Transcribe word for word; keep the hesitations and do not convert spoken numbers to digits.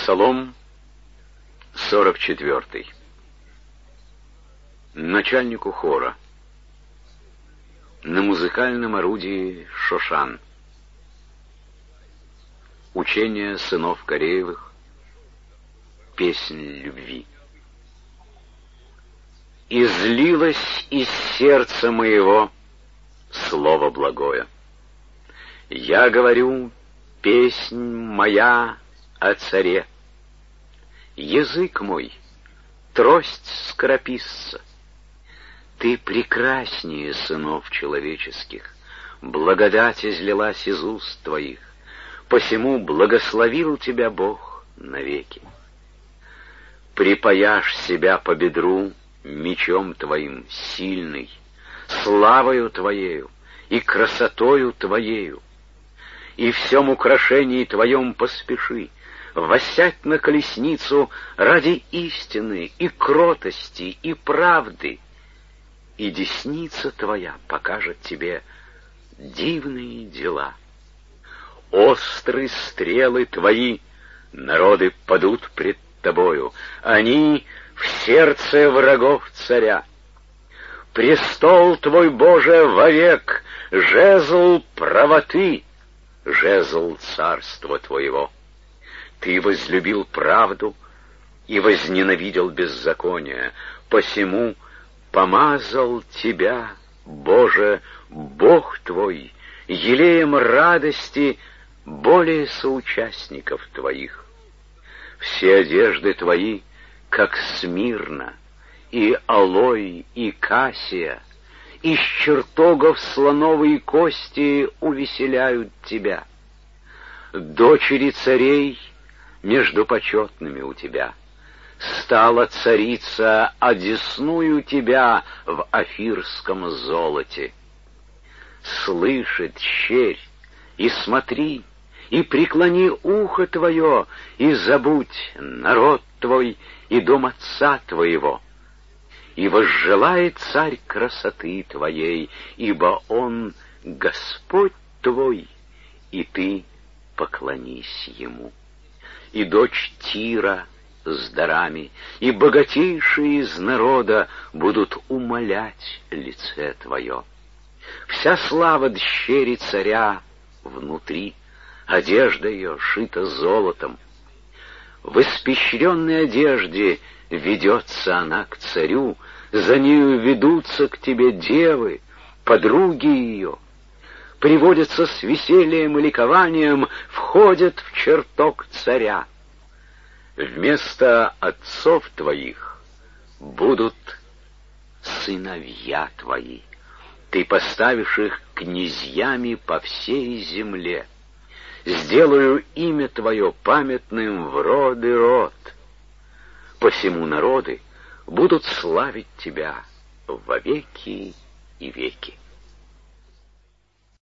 Псалом сорок четвертый. Начальнику хора. На музыкальном орудии Шошан. Учение сынов Кореевых. Песнь любви. Излилось из сердца моего слово благое. Я говорю, песнь моя о царе. Язык мой — трость скорописца. Ты прекраснее сынов человеческих, благодать излилась из уст твоих, посему благословил тебя Бог навеки. Припаяшь себя по бедру мечом твоим сильный, славою твоею и красотою твоею, и в всем украшении твоем поспеши, воссядь на колесницу ради истины и кротости и правды, и десница твоя покажет тебе дивные дела. Острые стрелы твои народы падут пред тобою, они в сердце врагов царя. Престол твой, Боже, вовек, жезл правоты, жезл царства твоего. Ты возлюбил правду и возненавидел беззаконие, посему помазал тебя, Боже, Бог твой, елеем радости более соучастников твоих. Все одежды твои, как смирна, и алой, и кассия, из чертогов слоновой кости увеселяют тебя. Дочери царей между почетными у тебя. Стала царица одесную тебя в офирском золоте. Слышит щерь, и смотри, и преклони ухо твое, и забудь народ твой и дом отца твоего. И возжелает царь красоты твоей, ибо он Господь твой, и ты поклонись ему. И дочь Тира с дарами, и богатейшие из народа будут умолять лице твое. Вся слава дщери царя внутри, одежда ее шита золотом. В испещренной одежде ведется она к царю, за нею ведутся к тебе девы, подруги ее, приводятся с весельем и ликованием, входят в чертог царя. Вместо отцов твоих будут сыновья твои. Ты поставишь их князьями по всей земле. Сделаю имя твое памятным в род и род. Посему народы будут славить тебя во веки и веки.